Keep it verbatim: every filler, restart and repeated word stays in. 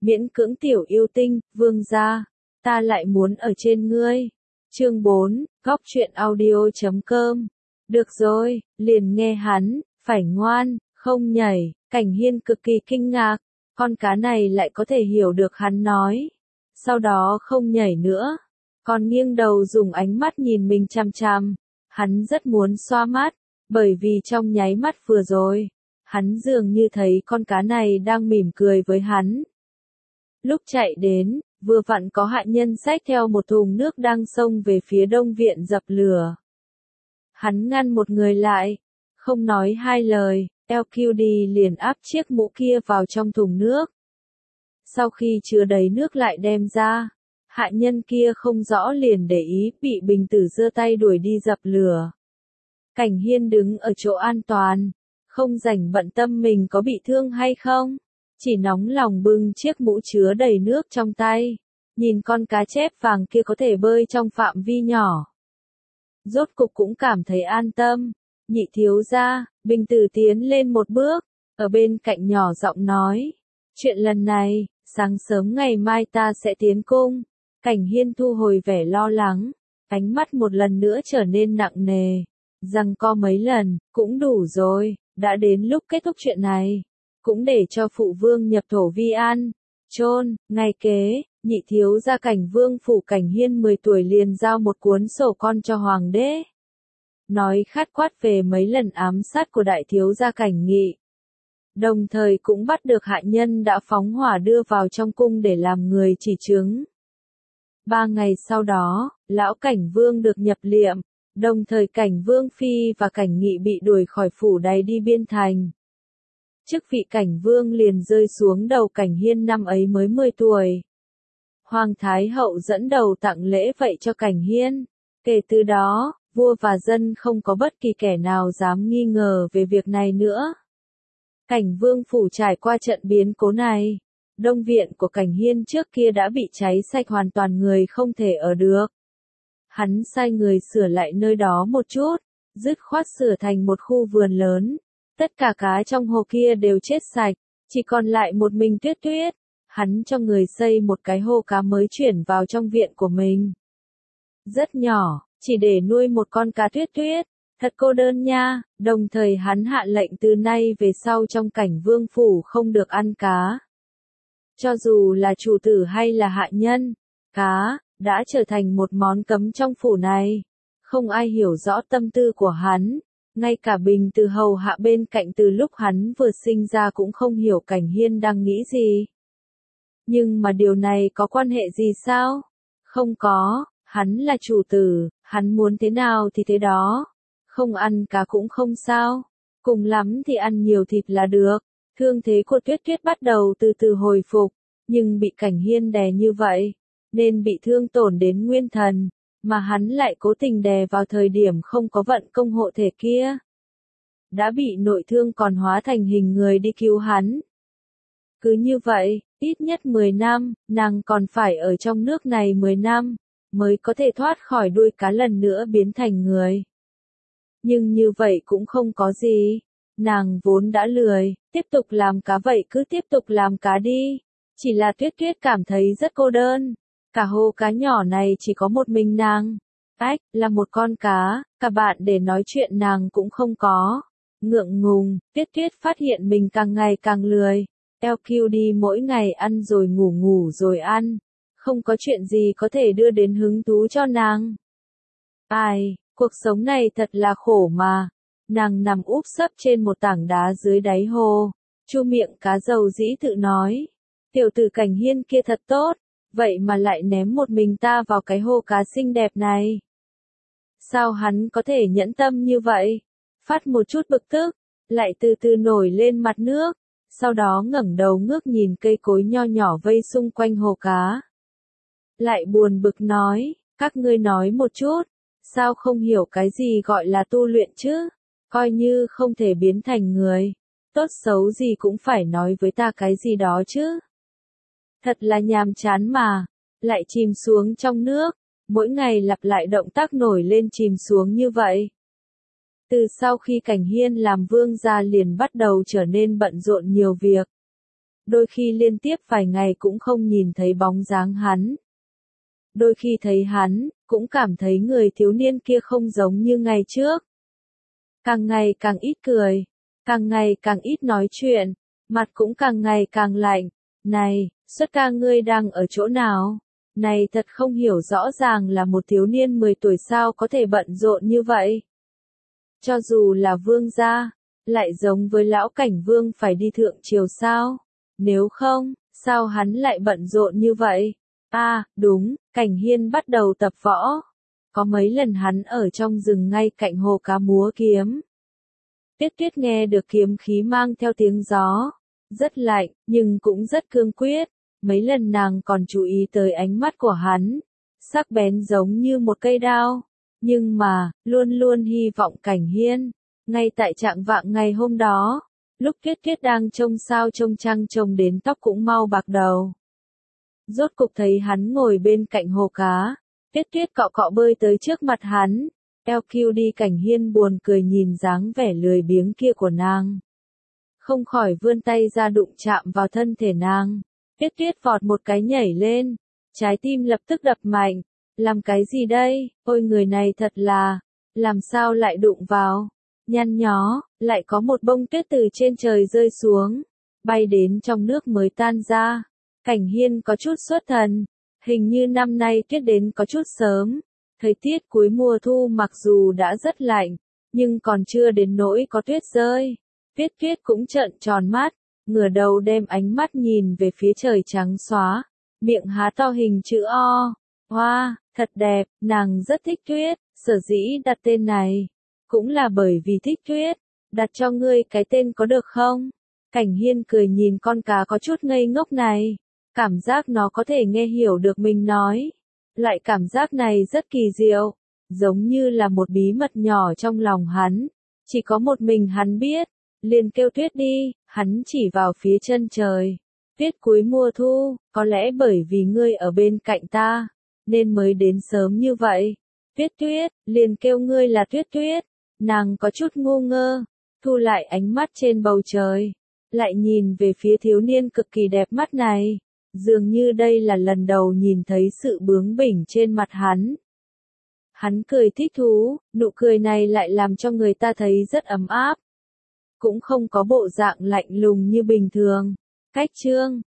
miễn cưỡng tiểu yêu tinh, vương gia, ta lại muốn ở trên ngươi. Chương bốn, góc truyện audio chấm com. Được rồi, liền nghe hắn, phải ngoan, không nhảy. Cảnh Hiên cực kỳ kinh ngạc, con cá này lại có thể hiểu được hắn nói. Sau đó không nhảy nữa, còn nghiêng đầu dùng ánh mắt nhìn mình chằm chằm. Hắn rất muốn xoa mắt, bởi vì trong nháy mắt vừa rồi, hắn dường như thấy con cá này đang mỉm cười với hắn. Lúc chạy đến, vừa vặn có hạ nhân xách theo một thùng nước đang xông về phía đông viện dập lửa. Hắn ngăn một người lại, không nói hai lời, lờ quy đê liền áp chiếc mũ kia vào trong thùng nước. Sau khi chứa đầy nước lại đem ra, hạ nhân kia không rõ liền để ý bị bình tử giơ tay đuổi đi dập lửa. Cảnh Hiên đứng ở chỗ an toàn, không rảnh bận tâm mình có bị thương hay không, chỉ nóng lòng bưng chiếc mũ chứa đầy nước trong tay, nhìn con cá chép vàng kia có thể bơi trong phạm vi nhỏ. Rốt cục cũng cảm thấy an tâm. Nhị thiếu gia, bình tử tiến lên một bước, ở bên cạnh nhỏ giọng nói, chuyện lần này, sáng sớm ngày mai ta sẽ tiến cung. Cảnh Hiên thu hồi vẻ lo lắng, ánh mắt một lần nữa trở nên nặng nề, rằng co mấy lần, cũng đủ rồi, đã đến lúc kết thúc chuyện này, cũng để cho phụ vương nhập thổ vi an, chôn. Ngày kế, nhị thiếu gia Cảnh Vương phủ Cảnh Hiên mười tuổi liền giao một cuốn sổ con cho hoàng đế. Nói khát quát về mấy lần ám sát của đại thiếu gia Cảnh Nghị. Đồng thời cũng bắt được hạ nhân đã phóng hỏa đưa vào trong cung để làm người chỉ chứng. Ba ngày sau đó, lão Cảnh Vương được nhập liệm, đồng thời Cảnh Vương Phi và Cảnh Nghị bị đuổi khỏi phủ đày đi biên thành. Chức vị Cảnh Vương liền rơi xuống đầu Cảnh Hiên năm ấy mới mười tuổi. Hoàng Thái Hậu dẫn đầu tặng lễ vậy cho Cảnh Hiên. Kể từ đó, vua và dân không có bất kỳ kẻ nào dám nghi ngờ về việc này nữa. Cảnh Vương phủ trải qua trận biến cố này, đông viện của Cảnh Hiên trước kia đã bị cháy sạch hoàn toàn, người không thể ở được. Hắn sai người sửa lại nơi đó một chút, dứt khoát sửa thành một khu vườn lớn. Tất cả cá trong hồ kia đều chết sạch, chỉ còn lại một mình Tuyết Tuyết. Hắn cho người xây một cái hồ cá mới chuyển vào trong viện của mình. Rất nhỏ, chỉ để nuôi một con cá Tuyết Tuyết, thật cô đơn nha. Đồng thời hắn hạ lệnh từ nay về sau trong Cảnh Vương phủ không được ăn cá. Cho dù là chủ tử hay là hạ nhân, cá đã trở thành một món cấm trong phủ này. Không ai hiểu rõ tâm tư của hắn, ngay cả Bình Từ hầu hạ bên cạnh từ lúc hắn vừa sinh ra cũng không hiểu Cảnh Hiên đang nghĩ gì. Nhưng mà điều này có quan hệ gì sao? Không có, hắn là chủ tử, hắn muốn thế nào thì thế đó. Không ăn cá cũng không sao, cùng lắm thì ăn nhiều thịt là được. Thương thế của Tuyết Tuyết bắt đầu từ từ hồi phục, nhưng bị Cảnh Hiên đè như vậy, nên bị thương tổn đến nguyên thần, mà hắn lại cố tình đè vào thời điểm không có vận công hộ thể kia. Đã bị nội thương còn hóa thành hình người đi cứu hắn. Cứ như vậy, ít nhất mười năm, nàng còn phải ở trong nước này mười năm, mới có thể thoát khỏi đuôi cá lần nữa biến thành người. Nhưng như vậy cũng không có gì. Nàng vốn đã lười, tiếp tục làm cá vậy cứ tiếp tục làm cá đi. Chỉ là Tuyết Tuyết cảm thấy rất cô đơn. Cả hồ cá nhỏ này chỉ có một mình nàng. Ách, là một con cá, cả bạn để nói chuyện nàng cũng không có. Ngượng ngùng, Tuyết Tuyết phát hiện mình càng ngày càng lười. lờ quy đê mỗi ngày ăn rồi ngủ ngủ rồi ăn. Không có chuyện gì có thể đưa đến hứng thú cho nàng. Ai, cuộc sống này thật là khổ mà. Nàng nằm úp sấp trên một tảng đá dưới đáy hồ. Chu miệng cá dầu dĩ tự nói. Tiểu tử Cảnh Hiên kia thật tốt, vậy mà lại ném một mình ta vào cái hồ cá xinh đẹp này. Sao hắn có thể nhẫn tâm như vậy? Phát một chút bực tức, lại từ từ nổi lên mặt nước, sau đó ngẩng đầu ngước nhìn cây cối nho nhỏ vây xung quanh hồ cá. Lại buồn bực nói, các ngươi nói một chút, sao không hiểu cái gì gọi là tu luyện chứ? Coi như không thể biến thành người, tốt xấu gì cũng phải nói với ta cái gì đó chứ. Thật là nhàm chán mà, lại chìm xuống trong nước, mỗi ngày lặp lại động tác nổi lên chìm xuống như vậy. Từ sau khi Cảnh Hiên làm vương gia liền bắt đầu trở nên bận rộn nhiều việc. đôi khi liên tiếp vài ngày cũng không nhìn thấy bóng dáng hắn. Đôi khi thấy hắn, cũng cảm thấy người thiếu niên kia không giống như ngày trước. Càng ngày càng ít cười, càng ngày càng ít nói chuyện, mặt cũng càng ngày càng lạnh. Này, Xuất ca ngươi đang ở chỗ nào? Này thật không hiểu rõ ràng là một thiếu niên mười tuổi sao có thể bận rộn như vậy. Cho dù là vương gia, lại giống với lão cảnh vương phải đi thượng triều sao? Nếu không, sao hắn lại bận rộn như vậy? À, đúng, Cảnh Hiên bắt đầu tập võ. Có mấy lần hắn ở trong rừng ngay cạnh hồ cá múa kiếm. Tiết Tuyết nghe được kiếm khí mang theo tiếng gió. Rất lạnh, nhưng cũng rất cương quyết. Mấy lần nàng còn chú ý tới ánh mắt của hắn. Sắc bén giống như một cây đao. Nhưng mà, luôn luôn hy vọng Cảnh Hiên. Ngay tại trạng vạng ngày hôm đó, lúc Tuyết Tuyết đang trông sao trông trăng trông đến tóc cũng mau bạc đầu. Rốt cục thấy hắn ngồi bên cạnh hồ cá, Tuyết Tuyết cọ cọ bơi tới trước mặt hắn, eo kiu đi. Cảnh Hiên buồn cười nhìn dáng vẻ lười biếng kia của nàng. Không khỏi vươn tay ra đụng chạm vào thân thể nàng. Tuyết Tuyết vọt một cái nhảy lên, trái tim lập tức đập mạnh. Làm cái gì đây, ôi người này thật là, làm sao lại đụng vào. Nhăn nhó, lại có một bông tuyết từ trên trời rơi xuống, bay đến trong nước mới tan ra. Cảnh Hiên có chút xuất thần, hình như năm nay tuyết đến có chút sớm. Thời tiết cuối mùa thu mặc dù đã rất lạnh, nhưng còn chưa đến nỗi có tuyết rơi. Tuyết Tuyết cũng trợn tròn mắt, ngửa đầu đem ánh mắt nhìn về phía trời trắng xóa, miệng há to hình chữ O. Hoa, wow, thật đẹp, nàng rất thích tuyết, sở dĩ đặt tên này. Cũng là bởi vì thích tuyết, đặt cho ngươi cái tên có được không? Cảnh Hiên cười nhìn con cá có chút ngây ngốc này, cảm giác nó có thể nghe hiểu được mình nói. Loại cảm giác này rất kỳ diệu, giống như là một bí mật nhỏ trong lòng hắn, chỉ có một mình hắn biết. Liền kêu Tuyết đi, hắn chỉ vào phía chân trời. Tuyết cuối mùa thu, có lẽ bởi vì ngươi ở bên cạnh ta, nên mới đến sớm như vậy. Tuyết Tuyết, liền kêu ngươi là Tuyết Tuyết. Nàng có chút ngu ngơ, thu lại ánh mắt trên bầu trời, lại nhìn về phía thiếu niên cực kỳ đẹp mắt này. Dường như đây là lần đầu nhìn thấy sự bướng bỉnh trên mặt hắn. Hắn cười thích thú, nụ cười này lại làm cho người ta thấy rất ấm áp. Cũng không có bộ dạng lạnh lùng như bình thường. Cách chương